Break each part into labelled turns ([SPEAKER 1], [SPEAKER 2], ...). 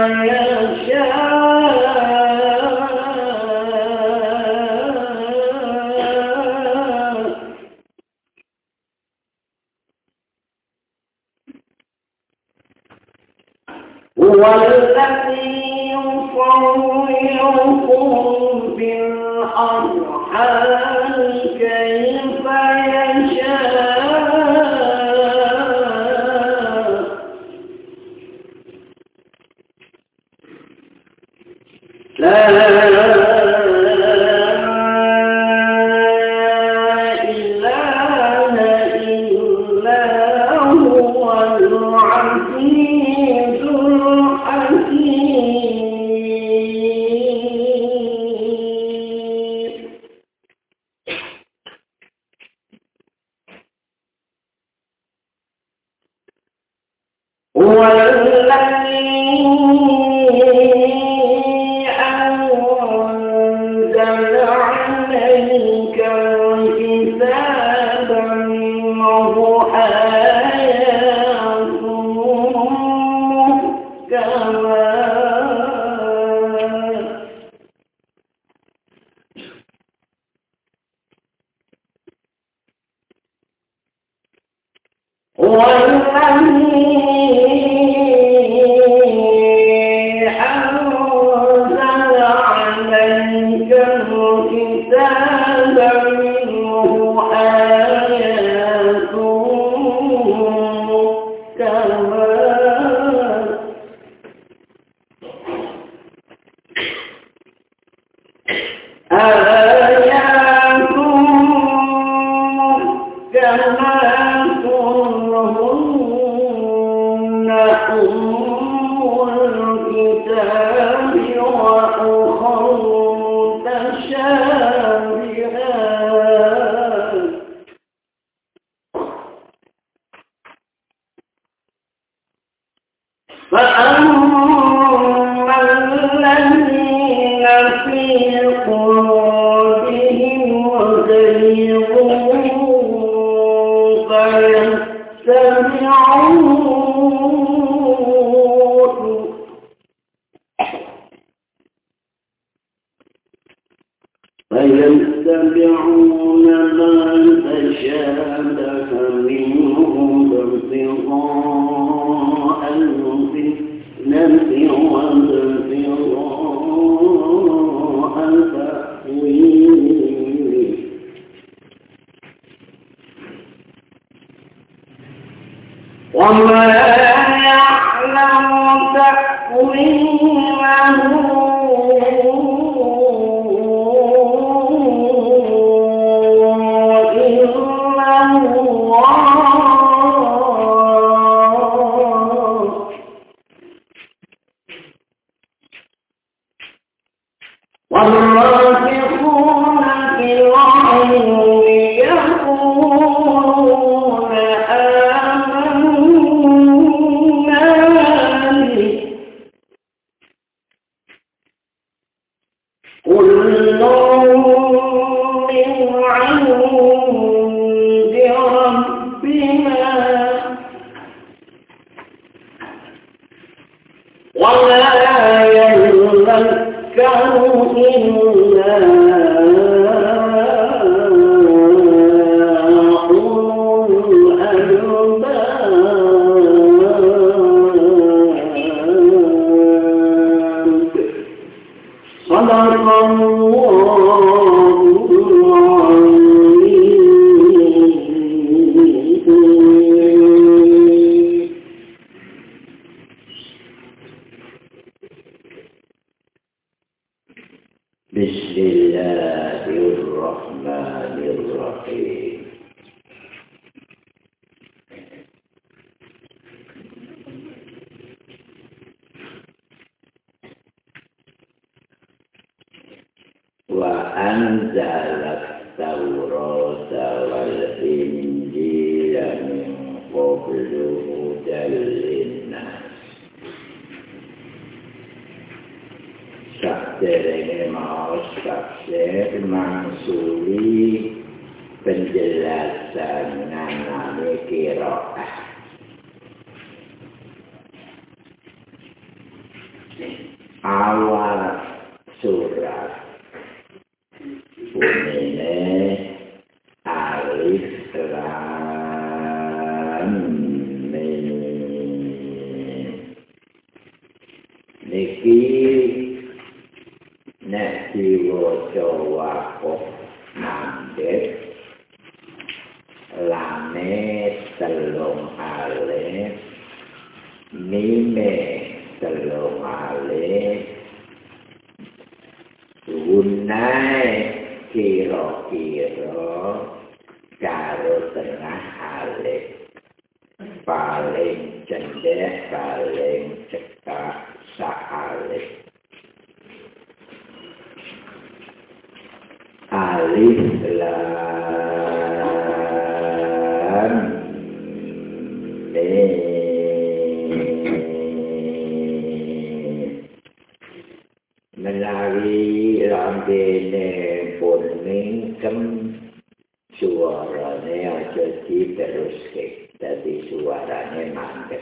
[SPEAKER 1] هو الذي يصوركم في الأرحام كيف يشاء لا إله إلا هو العزيز الحكيم هو الذي أنزل عليك الكتاب منه آيات محكمات هو الذي أنزل عليك الكتاب منه آيات محكمات آيات محكمات هن أم الكتاب وأخر متشابهات فأما الذين في قلوبهم زيغ فيتبعون ما تشابه منه ابتغاء الفتنة وابتغاء تأويله وما يعلم تأويله إلا الله والراسخون في العلم يقولون كل من عند ربنا ولا يذكر إلا أولو الألباب صدق بسم الله الرحمن الرحيم وأنزل التوراة والإنجيل من قبل هدى للناس Saderenge maos tafsir mangsuli penjelasan nganane qiraah awal surat bunine alif lam mim. Niki nek diwaca waqaf mandhet lame telung alif mime telung alif gunae kira-kira karo tengah alif paling cendek paling cekak sak alif alif lam mim menawi lambene pun mingkem suarane aja diteruske dadi suarane mandek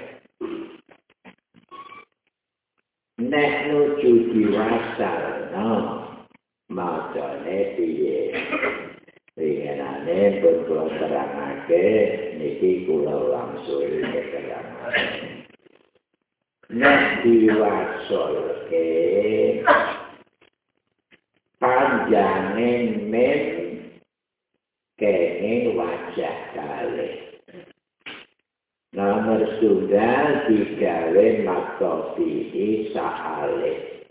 [SPEAKER 1] nek nuju diwasalno macane piye winginane pun kula terangake niki kula langsung keterangan nek diwasolke panjange men kene wajah kalih nomor tunggal digawe maktopi sa'alih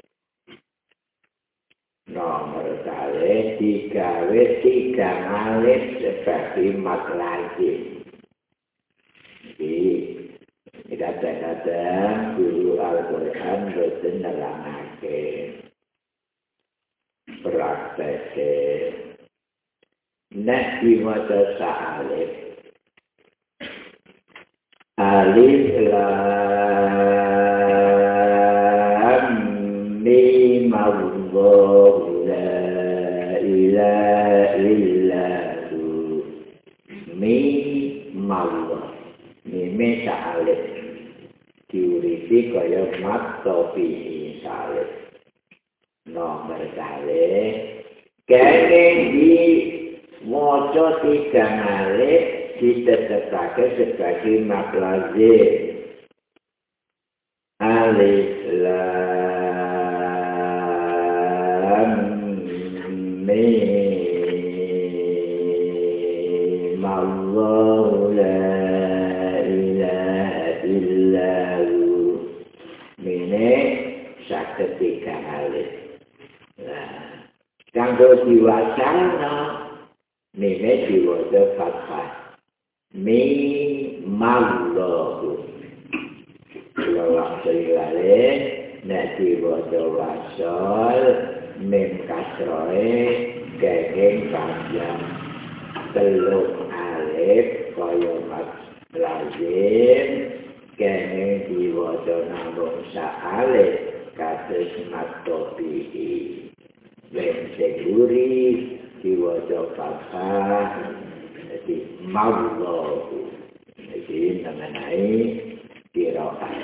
[SPEAKER 1] nomor kalih digawe 3 alif sebagai mat lazim. Jadi kadang-kadang guru Al-Quran boten nerangake praktek nek diwaca sa'alif alif lam mim Allahu la ilaha illahu mim Allah mime sa'alif diuriti kaya mat topi salif nomor kalih kene di maca 3 alif ditetepake sebagai mat lazim alif lam mim Allahu la ilaha illahu mine saged 3 alif nah kanggo diwacana mime diwaca fathah mim Allahu Alhamdulillah nek diwaca wasol mim kasroe geng panjang telung alif kaya mat lazim kene diwaca namung sak alif kados mat topi mim seguri diwaca fathah jadi Allahu jadi mengenai qiraat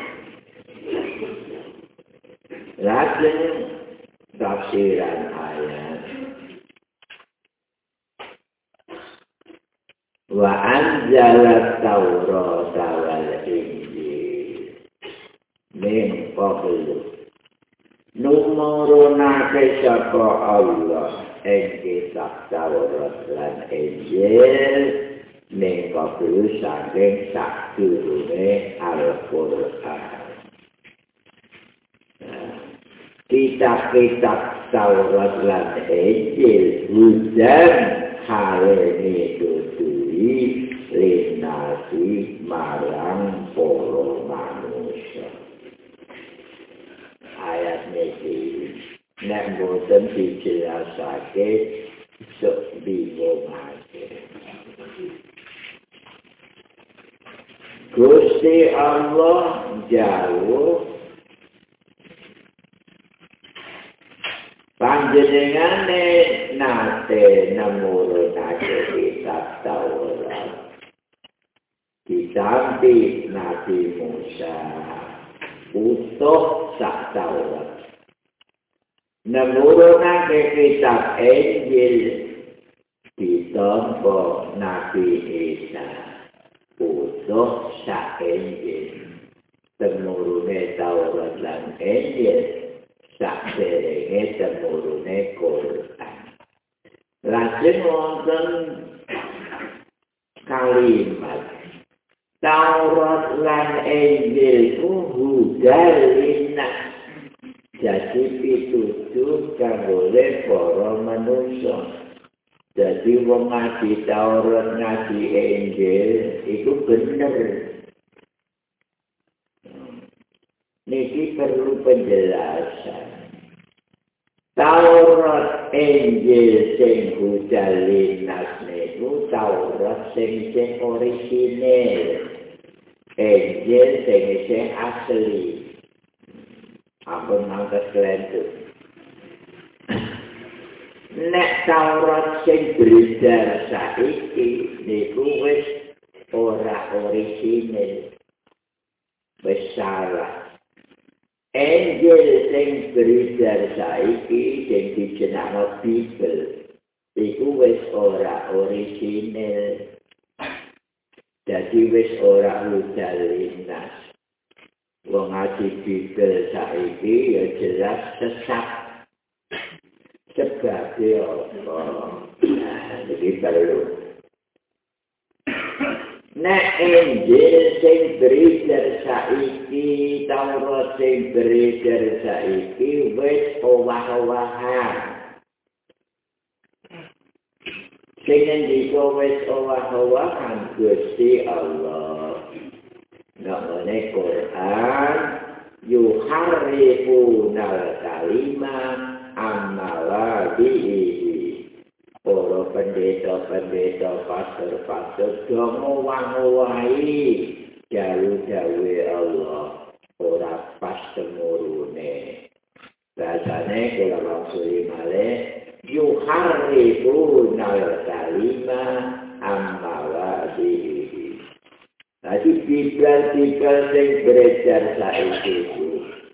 [SPEAKER 1] lajeng tafsiran ayat wa anzala taurata wal injil min qablu numurunake sapa Allah ing kitab Taurat lan Injil min qablu saking sadurunge Al-Qur'an kitab-kitab Taurat lan Injil hujan halene tutui linasi marang para manusia ayat niki nek boten dijelasake sok bingungake Gusti Allah jauh panjenengane nate namurunake kitab Taurat ditampi Nabi Musa utuh sak Taurat. Nemurunake kitab Injil ditampa Nabi Isa. Utuh sak Injil. Temurune Taurat lan Injil saderenge temurune Quran. Lajeng wonten kalimat Taurat lan Injil hudal linnas. Jadi pitutur kanggo para manusia. Jadi wong ngaji Taurat ngaji Injil itu bener. Niki perlu penjelasan. Taurat Injil sing hudal linnas niku Taurat sing orisinil. Injil sing asli. Ampun mangkat kelentuk. Nek Taurat sing beredar saiki niku wis ora orisinil. Wis salah. Injil sing beredar saiki sing dijenengno Bibel iku wis ora orisinil. Dadi wis ora hudal linnas. Wong ngaji Bibel saiki ya jelas sesat. Sebab apa? Jadi perlu. Nek Injil sing beredar saiki, Taurat sing beredar saiki wis owah-owahan. Sing ndika wis owah-owahan Gusti Allah. Namanya Quran yuharrifuna kalima amala bihi. Para pendeta-pendeta pastor-pastor do ngowah-ngowahi jalu-jawe Allah ora pas temurune. Bahasane kula maksudi malih yuharrifuna kalima amala bihi. Jadi Bibel-Bibel sing beredar saiki itu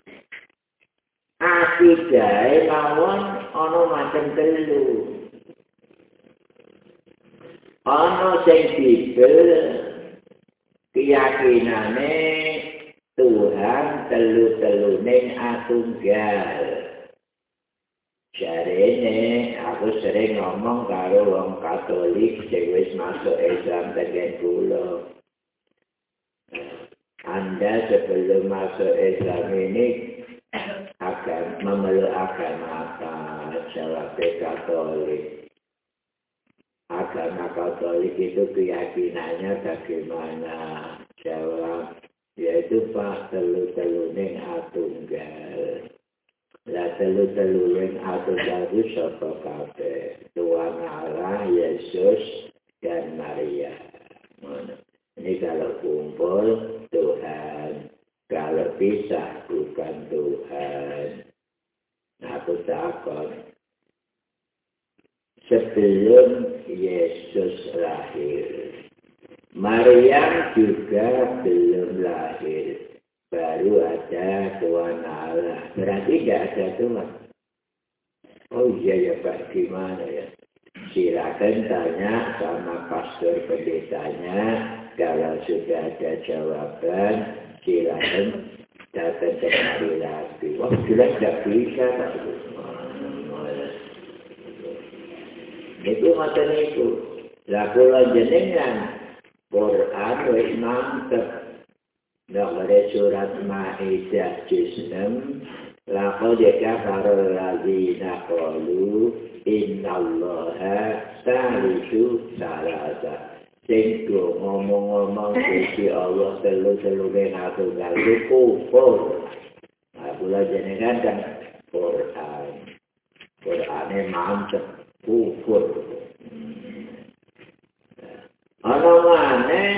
[SPEAKER 1] akidahe mawon ana macam telu. Ana sing Bibel keyakinane Tuhan telu-telune atunggal. Jarene aku sering ngomong karo wong Katolik sing wis masuk Islam tegen kula. Anda sebelum masuk Islam ini akan memeluk agama apa? Jawab Katolik. Agama Katolik itu keyakinannya bagaimana? Jawab, yaitu Pak telu-telune atunggal. Lah telu-telune atunggal itu sapa kabeh? Tuhan Allah, Yesus, dan Maria. Ini kalau kumpul Tuhan, kalau pisah bukan Tuhan. Nah, aku takut. Sebelum Yesus lahir, Maryam juga belum lahir. Baru ada Tuhan Allah. Berarti tidak ada Tuhan. Oh iya ya Pak, gimana ya? Silakan tanya sama pastor pendetanya. Kalau sudah ada jawaban, silakan datang kemari lagi. Wah, jelas tidak bisa, Pak. Itu macam itu. Lah kula jenengan Quran wis mantep. Nomor surat Maidah juz 6. Laqad kafara alladziina qalu innallaha salisu salasa. Sing ngomong-ngomong Gusti Allah telu-telune atunggal kufur. Nah, kula jenengan kan Quran. Qurane mantep kufur. Ana maneh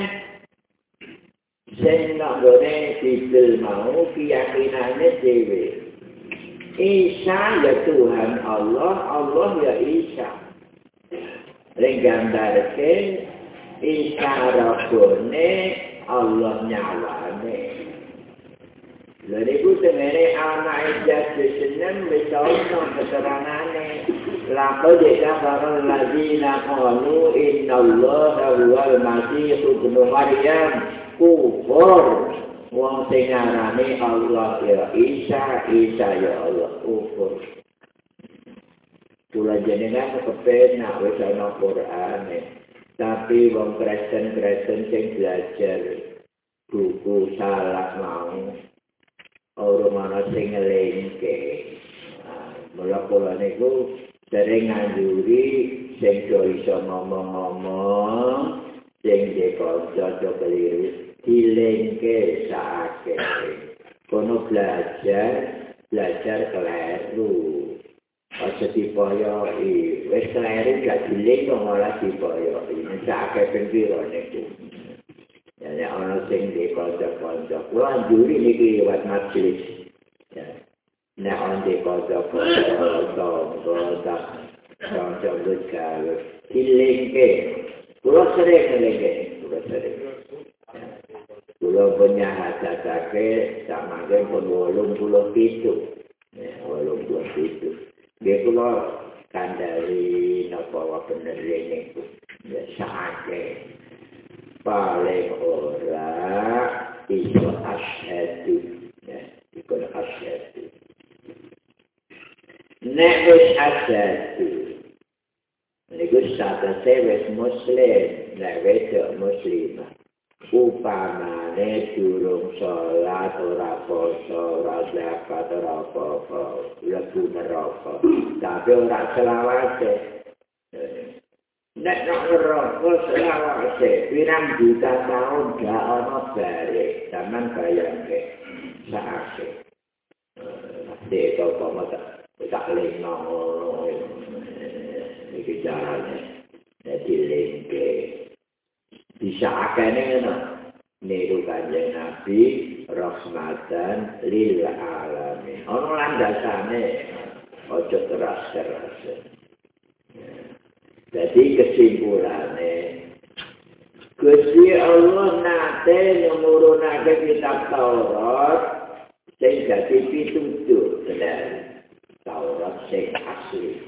[SPEAKER 1] sing nggone Bibel mau keyakinane dhewe. Isa ya Tuhan Allah, Allah ya Isa. Gambarke Isa rabone Allah nyawane. Lha niku tengene anak jadi seneng wis ono keterangane. Laqad kafara alladziina qalu innallaha huwal masih ibnu Maryam kufur. Wong sing ngarani Allah ya Isa ya Allah kufur. Kula jenengan kepenak wis ana Qur'ane. Tapi wong Kristen sing belajar buku salah mau orang mana sing ngelengke. Mula kula niku sering nganjuri sing do iso ngomong-ngomong sing dikonco keliru dilengke sakake. Kono belajar keliru. Aja dipoyoki. Wis keliru gak dilengke malah dipoyoki. Sakake pembiro niku. Ya ana sing dikonco-konco. Kula njuri niki liwat majelis. Ya. Nek onde konco-konco gawe dilengke. Kula sering ngelengke. Kula punya hajatake samangke pun 87. Ya, 87. Dia kula kandhani napa bener niku. Ya sakake. Paling ora iso asyhadu ya ikut asyhadu nek wis asyhadu niku sadase wis muslim nek wedok muslimah upamane durung salat ora poso ora zakat ora apa-apa lebu neraka tapi ora selawase. Nek neraka selawase pirang juta tahun gak ana bare sampean bayangke sakake. Dek apa tak leno iki jarane dadi lengke bisa akene ngono niru kanjeng Nabi rahmatan lil alamin ono landasane ojo keras-keras. Jadi kesimpulannya Gusti Allah nate menurunake kitab Taurat sing dadi pitutur bener Taurat sing asli.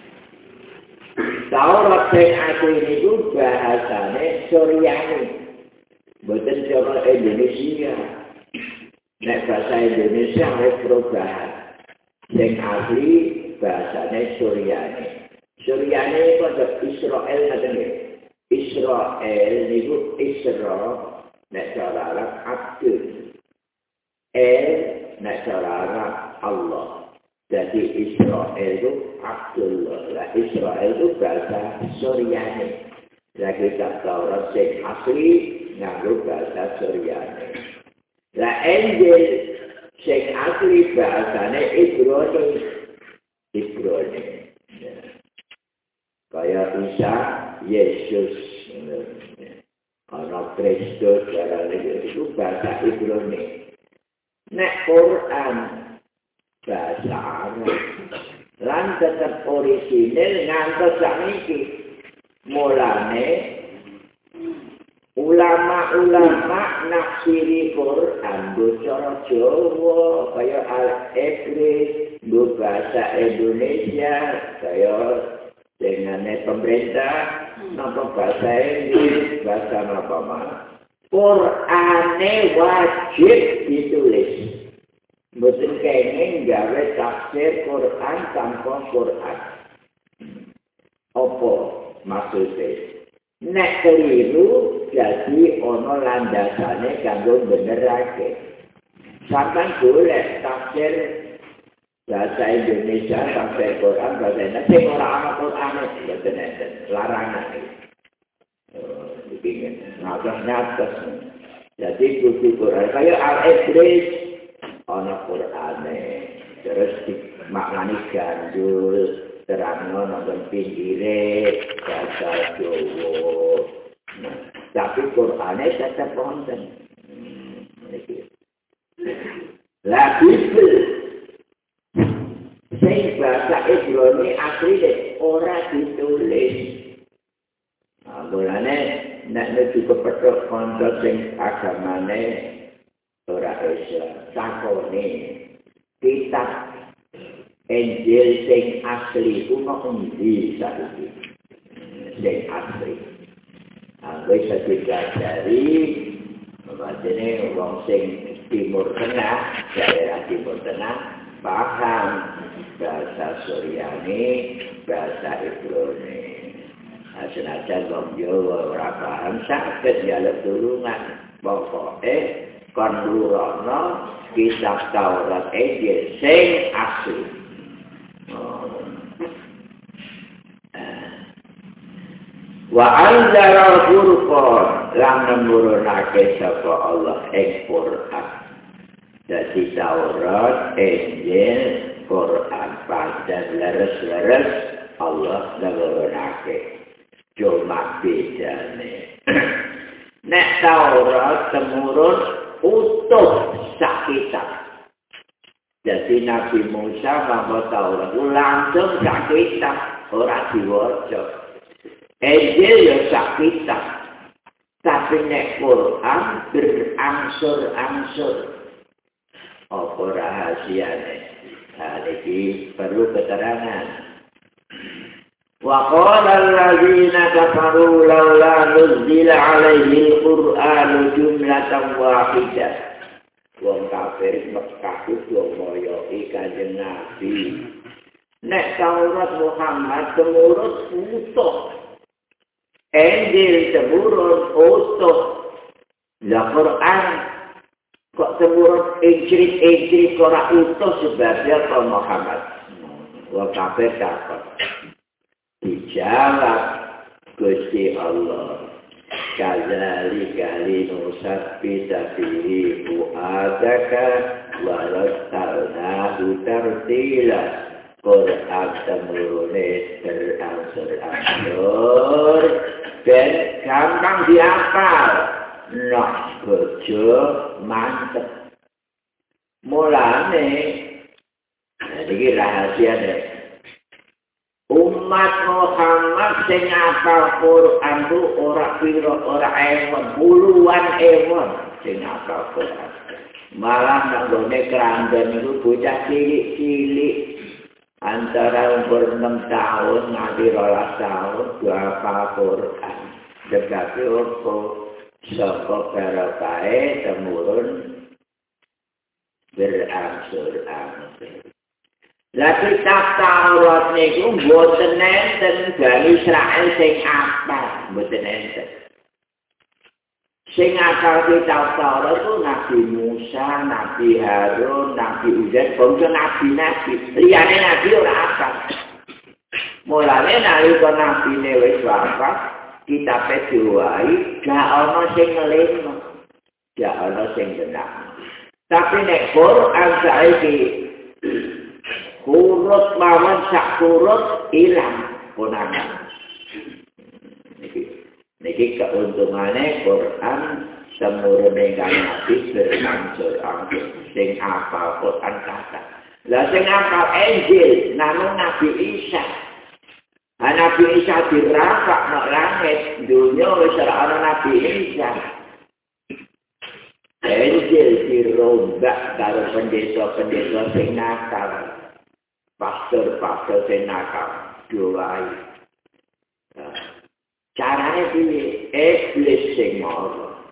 [SPEAKER 1] Taurat sing asli niku bahasane Suryani. Boten cara Indonesia. Nek bahasa Indonesia wis perubahan. Sing asli bahasane Suryani. Suryani pada Israel katanya. Israel niku Isra nek cara Arab Abdul. Nek cara Arab Allah. Jadi Israel itu Abdullah. Lah Israel itu bahasa Suryani. Lah kitab Taurat sing asli nganggo bahasa Suryani. Lah Injil sing asli bahasane Ibrani. Kaya Isa, Yesus, anak Kristus, itu bahasa Ibrani. Nek Quran, bahasa Arab. Lan tetap orisinil ngantos sakniki. Mulane ulama-ulama nafsiri Quran cara Jawa kaya Al-Ibris, bahasa Indonesia kaya dengan pemerintah, napa bahasa Inggris, bahasa apa mana. Qur'ane wajib ditulis. Mboten kenging gawe tafsir Quran tanpa Quran. Apa maksudnya? Nek keliru jadi ono landasane kanggo benerake. Sampeyan golek tafsir bahasa Indonesia sampai Quran bahasa Indonesia sing ora ana Quran mboten enten larangan iki ngatos jadi buku Quran kaya Al-Ibris ana Qurane terus maknane gandul terangno nang pinggire bahasa Jawa tapi Qurane tetep wonten iki la Bible sing bahasa Ibrani asli ora ditulis. Mulane nek cukup petuk kanca sing agamane ora Islam takone kitab Injil sing asli ku kok endi saiki sing asli wis dipelajari macane wong sing Timur Tengah daerah Timur Tengah paham bahasa Suryani bahasa Ibrani senajan wong Jawa ora paham saged njaluk tulungan pokoke kon nurono kitab Taurat Injil sing asli wa anzala al-Furqan lan nemurunake sapa Allah ing Quran dadi Taurat Injil Quran pancen leres-leres Allah nemurunake cuma bedane nek Taurat temurun utuh sak kitab jadi Nabi Musa mawa Taurat langsung sak kitab ora diwaca Injil ya sak kitab, tapi nek Quran berangsur-angsur. Apa rahasiane? Iki perlu keterangan. Wa qala alladziina kafaru laula nuzila 'alaihi al-Qur'anu jumlatan wahidah. Wong kafir Mekah itu ngoyoki Kanjeng Nabi. Nek Taurat Muhammad temurun utuh. Injil temurun utuh. La Quran kok temurun Injil ora utuh sebabnya Pak Muhammad. Wong kafir takut. Dijawab Gusti Allah. Kadzalika linusabbita bihi fu'adaka wa rattalnahu tartila. Quran temurune berangsur-angsur dan gampang dihafal. Nah, bojo mantep. Mulane iki rahasiane. Umat Muhammad sing hafal Quran ku ora pira ora ewon, puluhan ewon sing hafal Quran. Malah nanggone kerandan itu bocah cilik-cilik antara umur 6 tahun nganti 12 tahun hafal Quran. Dekape opo saka barakahe temurun berangsur-angsur. Lah kitab Taurat niku mboten enten Bani Israil sing apal, mboten enten. Sing apal kitab Taurat itu Nabi Musa, Nabi Harun, Nabi Uzair, bangsa nabi-nabi. Liyane nabi ora apal. Mulane nalika nabine wis wafat, kitabe diwai, gak ana sing ngelingno. Gak ana sing genah. Tapi nek Quran saiki huruf mawon sak huruf ilang konangan. Niki keuntungane Quran temurune kang Nabi berangsur-angsur sing apal Quran kata. Lah sing apal Injil namung Nabi Isa. Nabi Isa dirafak nang langit, dunya wis ora ana Nabi Isa. Injil dirombak karo pendeta-pendeta sing nakal. Pastor-pastor sing nakal diwai. Carane piye? Iblis sing mara.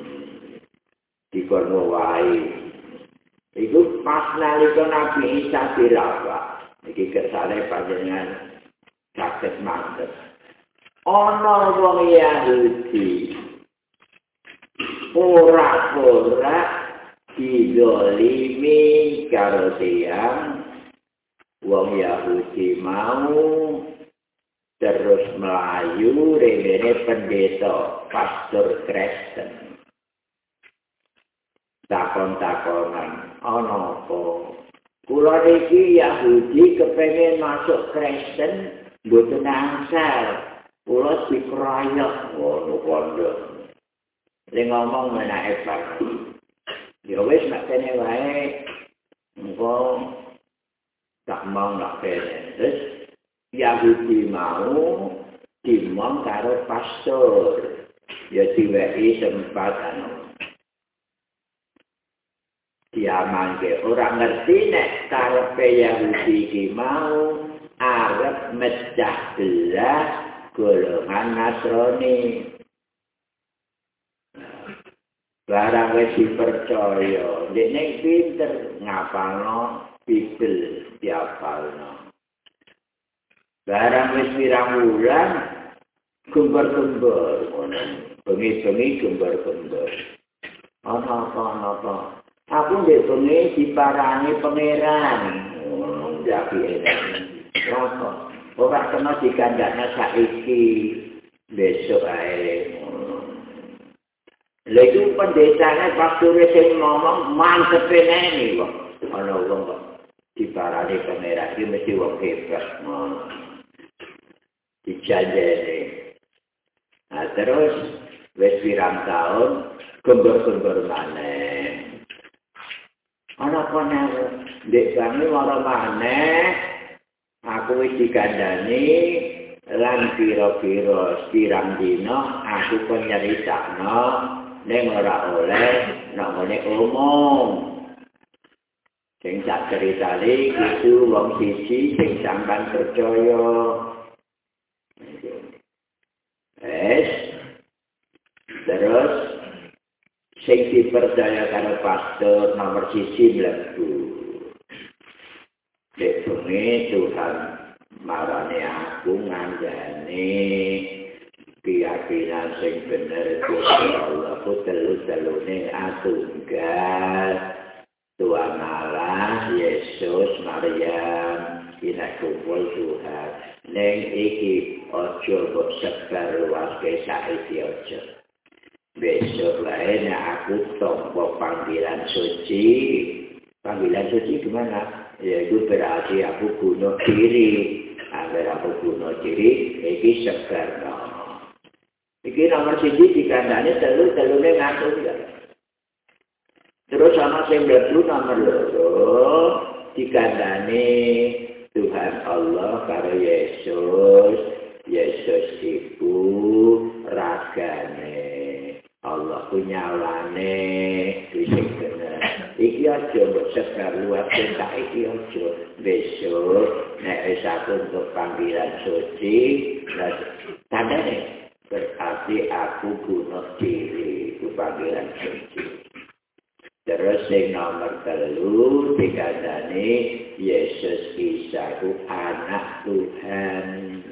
[SPEAKER 1] Dikono wae. Iku pas nalika Nabi Isa dirafak. Iki kersane panjenengan saged mantep. Ana wong Yahudi ora didolimi karo tiyang wong Yahudi mau terus melayu rene pendeta pastor Kristen. Takon-takonan ana apa? Kula iki Yahudi kepengin masuk Kristen mboten angsal. Kula dikroyok ngono kondo. Sing ngomong menake Pak. Ya wis nek kene wae engko tak mau nak kene. Terus Yahudi mau dimong karo pastor. Ya diwehi sempatan. diamanke ora ngerti nek karepe Yahudi iki mau arep mecah belah golongan Nasrani. Barang wis dipercaya, dekne pinter ngapalno Bibel diapalno. Barang wis pirang wulan gembar-gembar ngono. Bengi-bengi gembar-gembar. Apa? Aku ndek bengi diparani pangeran. Jadi apa? Ora kena dikandakna saiki, besok ae. Lha iku pendetane pasture sing ngomong mantep nene kok. Ana wong kok diparani pangeran iki mesti wong hebat. Dijanjeni. Nah terus wis pirang tahun gembor-gembor maneh. Ana kono ndek bane ora maneh aku wis dikandani lan pira-pira pirang dina aku kon nyeritakno ning ora oleh nek ngene omong. Sing tak ceritani itu wong siji sing sampean percaya. Terus sing dipercaya karo pastor nomor 1 mlebu. Dek bengi Tuhan marane aku ngandani keyakinan sing bener Gusti Allah ku telu-telune atunggal Tuhan Allah, Yesus, Maryam, ina kumpul Tuhan. Neng iki ojo mbok sebar luaske saiki ojo. Besok lain aku tompo panggilan suci. Panggilan suci gimana? Yaitu berarti aku bunuh diri. Agar aku bunuh diri, iki sebar no. Iki nomor 1 dikandani telu-telune ngatur ya. Terus ana sing mlebu nomor 2 dikandani Tuhan Allah karo Yesus. Yesus iku ragane. Allah punya nyalane sing bener. Iki aja mbok sebar luas tak iki aja. Besok nek wis aku untuk panggilan suci, tandane berarti aku bunuh diri ku panggilan suci. Terus yang nomor 3 dikandani Yesus Isa ku anak Tuhan.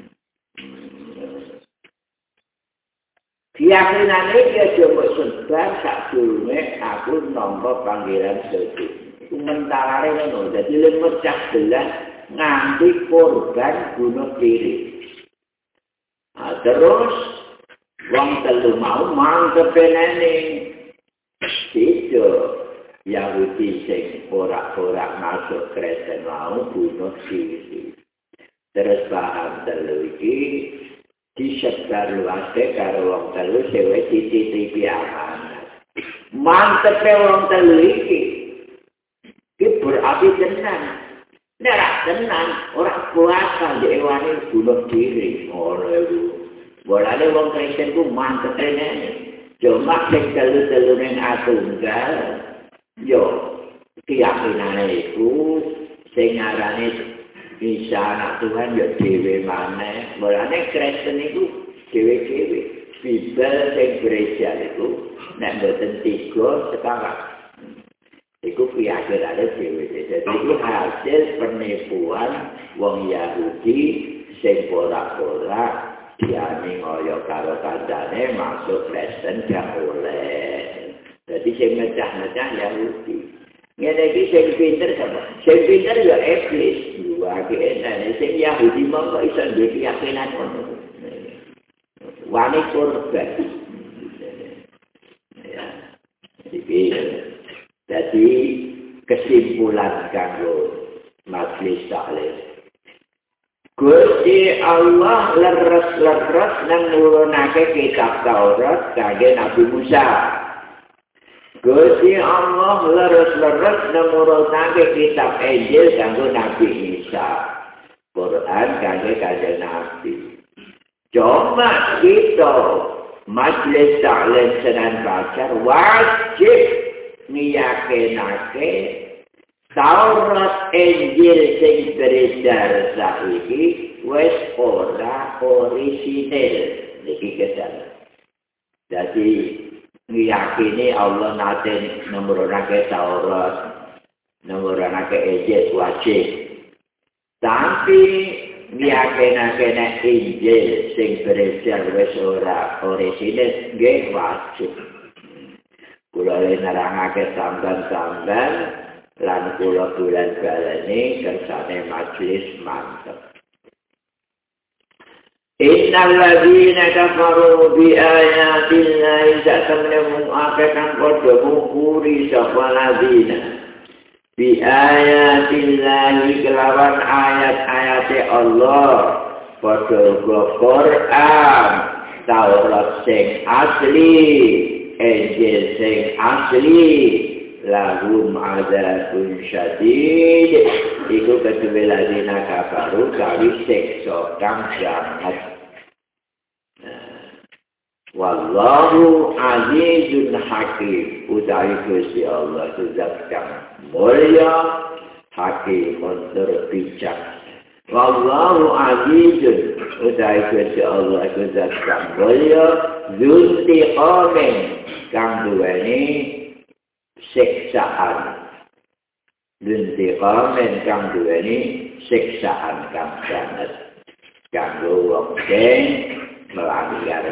[SPEAKER 1] Keyakinan ini dia coba sebar sak durunge aku nampa panggilan suci. Itu mentara ngono. Jadi lek mecah belah nganti korban bunuh diri. Nah, terus wong telu mau mangkepenane. Itu Yahudi sing ora masuk Kristen mau bunuh diri. Terus paham telu iki disebar luasnya karo wong telu sewe titipi amanat. Mantepe wong telu iki berarti tenan. Nek tenan ora kuasa dewani bunuh diri. Ngono iku. Bolane wong Kristen ku mantepe nene. Cuma sing telu-telu ning atunggal yo keyakinane iku sing ngarani bisa anak Tuhan ya dhewe maneh. Mulane Kristen iku dhewe-dhewe. Bibel sing gereja iku nek mboten 3 sekarang. Iku keyakinane dhewe. Jadi iku hasil penipuan wong Yahudi sing porak-porak diani ngoyo karo kancane masuk Kristen gak oleh. Jadi sing mecah-mecah Yahudi. Ngene iki sing pinter sapa? Sing pinter ya iblis. Dua kene sing Yahudi mongko iso duwe keyakinan ngono. Wani korban. Ya. Jadi kesimpulan kanggo majelis taklim. Gusti Allah leres-leres nang nurunake kitab Taurat kangge Nabi Musa. Gusti Allah leres-leres nang nurunake kitab Injil kanggo Nabi Isa. Quran kangge kanjeng Nabi. Cuma kita majelis taklim Senin Pacar wajib ngiyakinake Taurat Injil sing beredar saiki wis ora orisinil niki kesan. Jadi ngiyakini Allah nate nurunaké Taurat, nurunaké Injil wajib. Tapi ngiyakinaké nek Injil sing beredar wis ora orisinil nggih wajib. Kula nerangake sampean-sampean lan kula bulan balane kersane majelis mantep. Innal ladzina kafaru bi ayatillahi satamnahum akan padha mungkuri sapa ladzina bi ayatillahi kelawan ayat-ayate Allah padha Quran Taurat sing asli Injil sing asli lahum adzabun syadid iku kedue ladina kafaru kawi siksa kang sangat. Wallahu azizun hakim utawi Gusti Allah zat kang mulya hakim tur bijak. Wallahu azizun utawi Gusti Allah zat kang mulya dzuntiqamin kang duweni siksaan lintiqamen kang duweni siksaan kang sanget kanggo wong sing melanggar.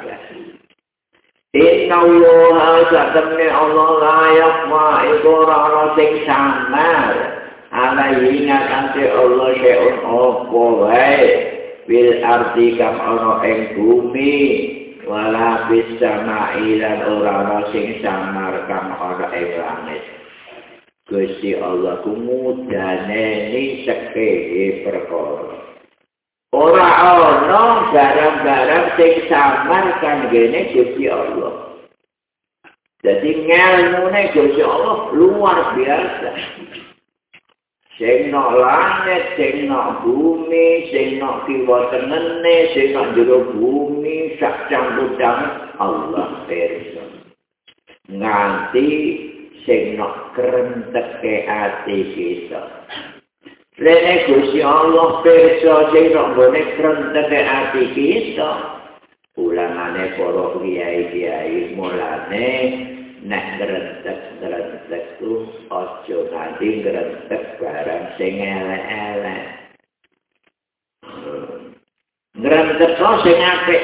[SPEAKER 1] Inna Allah satamne Allah layak wa iku sing samar alaihi ngakante Allah seun apa wae bil arti kang ana ing bumi wala bisa ma'ilan ora sing samar kang ana ing langit. Gusti Allah ku mudaneni sekehe perkara. Ora ana barang-barang sing samar kanggene Gusti Allah. Jadi ngelmune Gusti Allah luar biasa. Sing nok langit, sing nok bumi, sing nok kiwa tengene, sing nok jero bumi, sak campur-campur Allah pirsa. Nganti sing nok krenteke ati kita. Lene Gusti Allah pirsa sing nok nggone krenteke ati kita. Ulangane para kiai-kiai mulane nek ngrentek ku aja nganti ngrentek barang sing elek-elek. Ngrentek sing apik.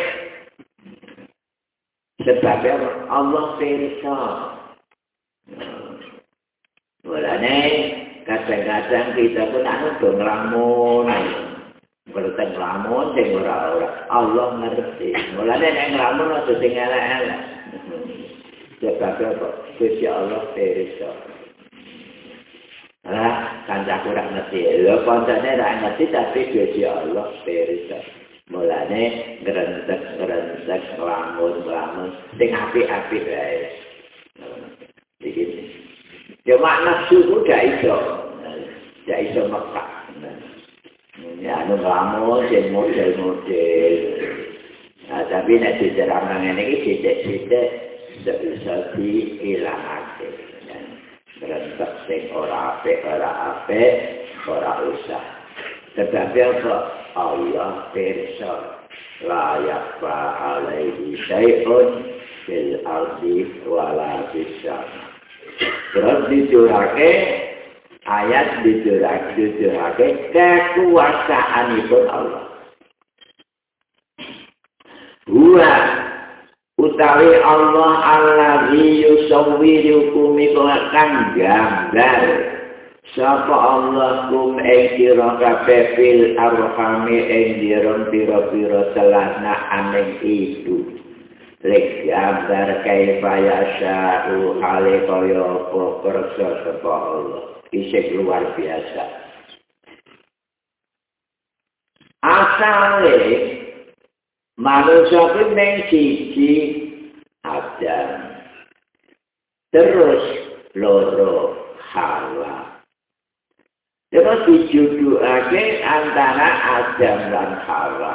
[SPEAKER 1] Sebab Allah pirsa. Mulane kadang-kadang kita pun do nglamun. Berteng nglamun sing ora Allah ngerti. Mulane nek nglamun aja sing elek-elek. Sebab Gusti Allah pirsa. Kancaku ora ngerti. Lho kancane ora ngerti tapi Gusti Allah pirsa. Mulane ngrentek nglamun sing apik-apik wae. Iki. Yo makna suku gak iso mekak. Ya anu nglamun sing model-model. Tapi nek dicerang ngene iki sithik-sithik bisa dihilangake. Berentak sing ora apik, ora usah. Tetapi apa? Allah pirsa layak alaihi syai'un fil ardi wala fis sama. Terus dijurake ayat dijurake kekuasaanipun Allah. Utawi Allah allazi yusawwirukum kang gambar sapa Allah kum ing sira kabeh fil arhami ing pira-pira celana aning ibu lek gambar kaifa yasha'u hale kaya apa kersa sapa Allah isih luar biasa. Asale manusia itu siji Adam, terus loro Hawa. Terus dijodohake antara Adam dan Hawa.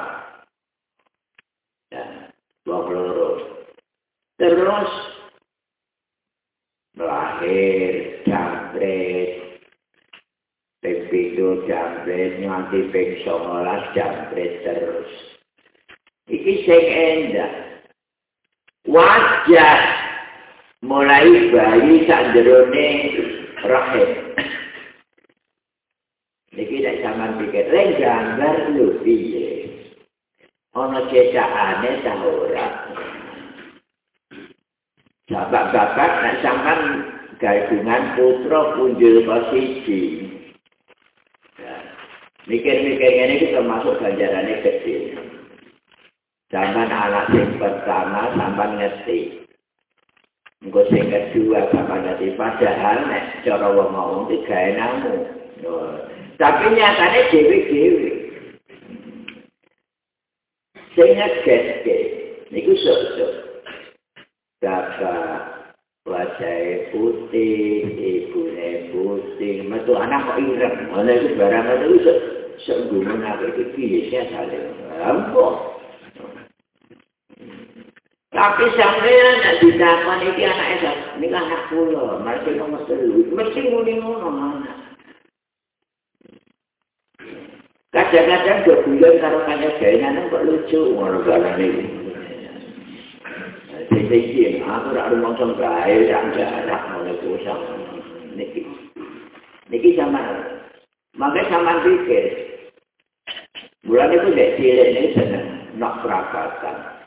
[SPEAKER 1] Wong loro. Terus lahir jambret ping jambret nganti ping 19 jambret terus. Iki sing endah. Wajah mulai bayi sak jerone rahim. Niki nek sampean pikir lek gambar lho piye. Ana cecakane ta ora. Bapak-bapak nek sampean gabungan putra punjul posisi. Mikir-mikir ngene iki termasuk ganjarane gede. Sampean anak sing pertama sampean ngerti. Engko sing kedua sampean ngerti padahal nek cara wong ngomong iki gawe namu. Tapi nyatane dhewe-dhewe. Sing ngerti niku sok-sok. Bapak wajah putih, ibune putih, metu anak kok ireng. Ana iku barang itu sok gumun apa iki piye sale. Ampun. Tapi sampeyan nek ditakon iki anake ini anak kula, mesti nomor 3. Mesti muni ngono anak. Kadang-kadang dobulan karo kaya gaenan kok lucu ngono barane iki. Jadi aku ora rumangsa bae sak jarak ngono kusang niki. Niki sampean. Mangke sampean pikir. Bulan itu dek cilik ini seneng nak perapatan.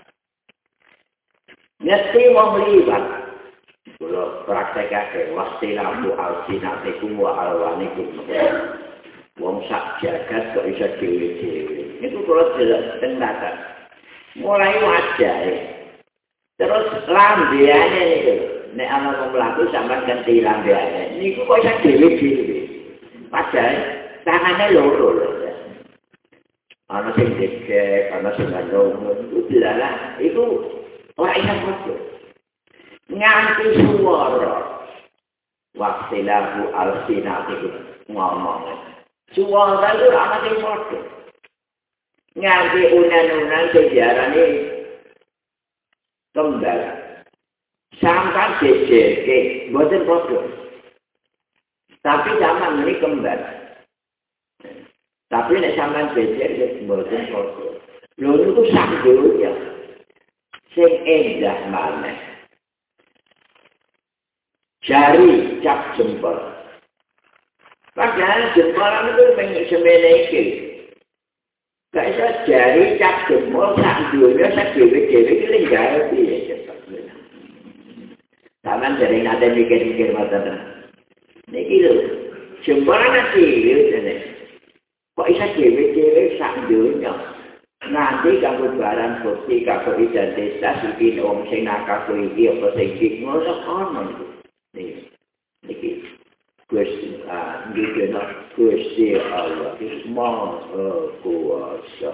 [SPEAKER 1] Ngerti wong liwat. Kula praktekake wastilahu alsinatikum wa alwanikum. Wong sak jagat kok iso dhewe-dhewe. Niku kula delok teng datar. Mulai wajahe. Terus lambeane niku. Nek ana wong mlaku sampean ganti lambeane. Niku kok iso dhewe-dhewe. Padahal tangane loro lho. Ana sing dicek, ana sing ngomong. Iku dilalah. Iku ora iso foto. Nganti suara. Wastilahu alsinatikum ngomong. Suara itu ana sing foto. Nganti unan-unan sejarane kembal. Sampai jejer, mboten foto. Tapi zaman ini kembal. Tapi nek sampean jejer mboten foto. Lho niku sak donya. Sing endah maneh. Jari cap jempol. Padahal jempolan itu semene iki. Gak iso jari cap jempol sak donya sak dhewe-dhewe iki lek gawe piye cepet. Sampeyan jare ngate mikir-mikir ngoten. Niki lho, jempolan iki jane. Kok iso dhewe-dhewe sak donya. Nanti kanggo barang bukti kanggo identitas iki wong sing nakal iki apa sing iki ngono kono niki Gusti Gusti Allah iki maha kuwasa.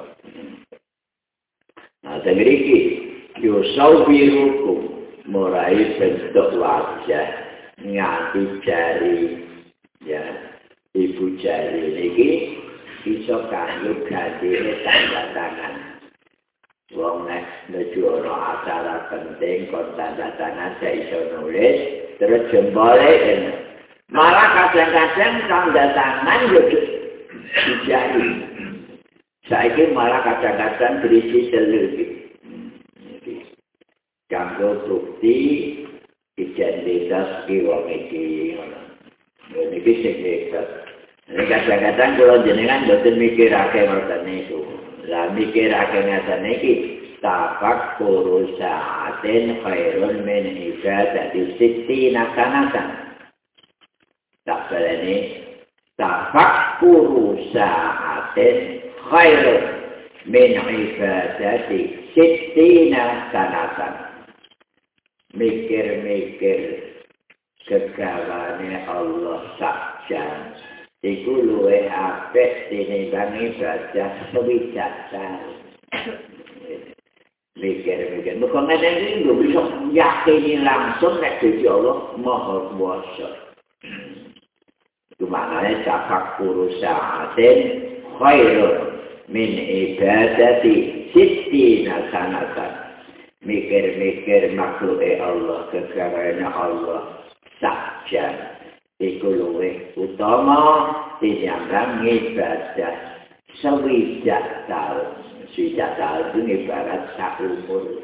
[SPEAKER 1] Nah iki yo sawirukum mulai bentuk wajah nganti jari ya ibu jari niki iso kanggo gadine tanda tangan. Wong nek nuju ana acara penting kok tanda tangan saya iso nulis terus jempole enak. Malah kadang-kadang tanda tangan yo dijari. Saiki malah kadang-kadang berisi selubit. Kanggo bukti identitas ki wong iki ngono. Niki sing ini kadang-kadang kalau jenengan boten mikirake ngoten niku. Lah mikirake ngoten iki tafakkur sa'atin khairun min ibadati sittina sanatan. Tak baleni tafakkur sa'atin khairun min ibadati sittina sanatan. Mikir-mikir kegawane Allah sakjan. Iku luwe apik tinimbang ibadah sewijakan. Mikir-mikir. Bukan ngene iki bisa yakini langsung nek Gusti Allah Maha Kuwasa. Itu maknanya tafakkur sa'atin khairun min ibadati sittina sanatan. Mikir-mikir makhluk Allah, kegawaannya Allah sakjan iku luwih utama tinimbang ibadah swidak taun. Swidak taun itu ibarat sak umur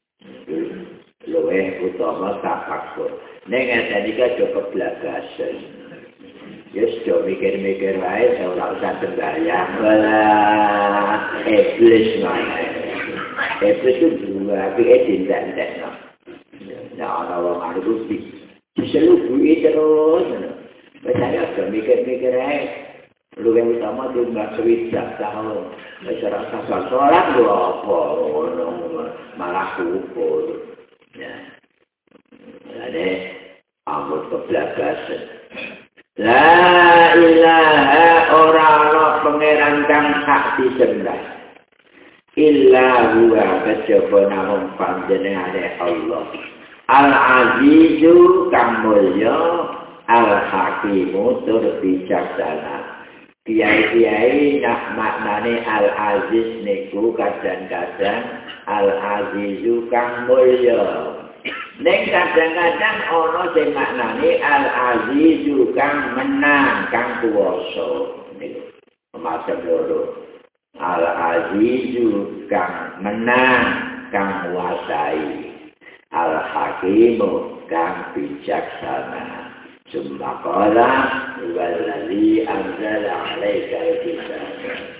[SPEAKER 1] luwih utama tafakur. Ning ngene iki aja keblagasan. Ya sudah mikir-mikir wae ora usah sembahyang. Wala iblis mana. Iblis itu dua tindak-tindak. Nah, ana wong anu diselubui terus. Saya sudah mikir-mikir wae. Luwih utama timbang swidak tahun. Wis ora usah salat lho apa ngono malah kufur. Ya. Jadi ampun keblagasan. La ilaha ora pangeran kang hak disembah illa huwa kejaba namung panjenengane Allah Al-Azizu kang mulya Al-Hakimu tur bijaksana. Kiai-kiai nak maknane Al-Aziz niku kadang-kadang Al-Azizu kang mulya. Nek kadang-kadang ana sing maknane Al-Azizu kang menang, kang kuwasa. Niku macam loro. Al-Azizu kang menang, kang nguasai. Al-Hakimu kang bijaksana. Summa qala wallazi anzala 'alaika al-kitaba.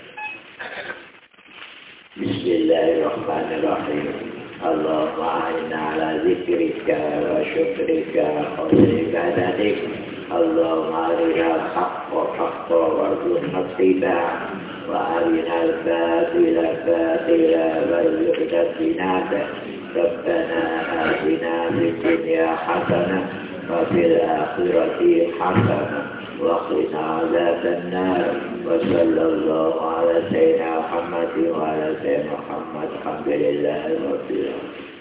[SPEAKER 1] Bismillahirrahmanirrahim. Allahumma inna ala zikrika wa syukrika wa ibadatik. Allahumma arina al-haqqa haqqa warzuqna ittiba'ah wa arina al-batila batila warzuqna ijtinabah. Rabbana atina fid dunya hasanah wa fil akhirati hasanah wa qina adzaban nar. Wa sallallahu ala sayyidina Muhammad wa ala sayyidina Muhammad. Alhamdulillah rabbil alamin.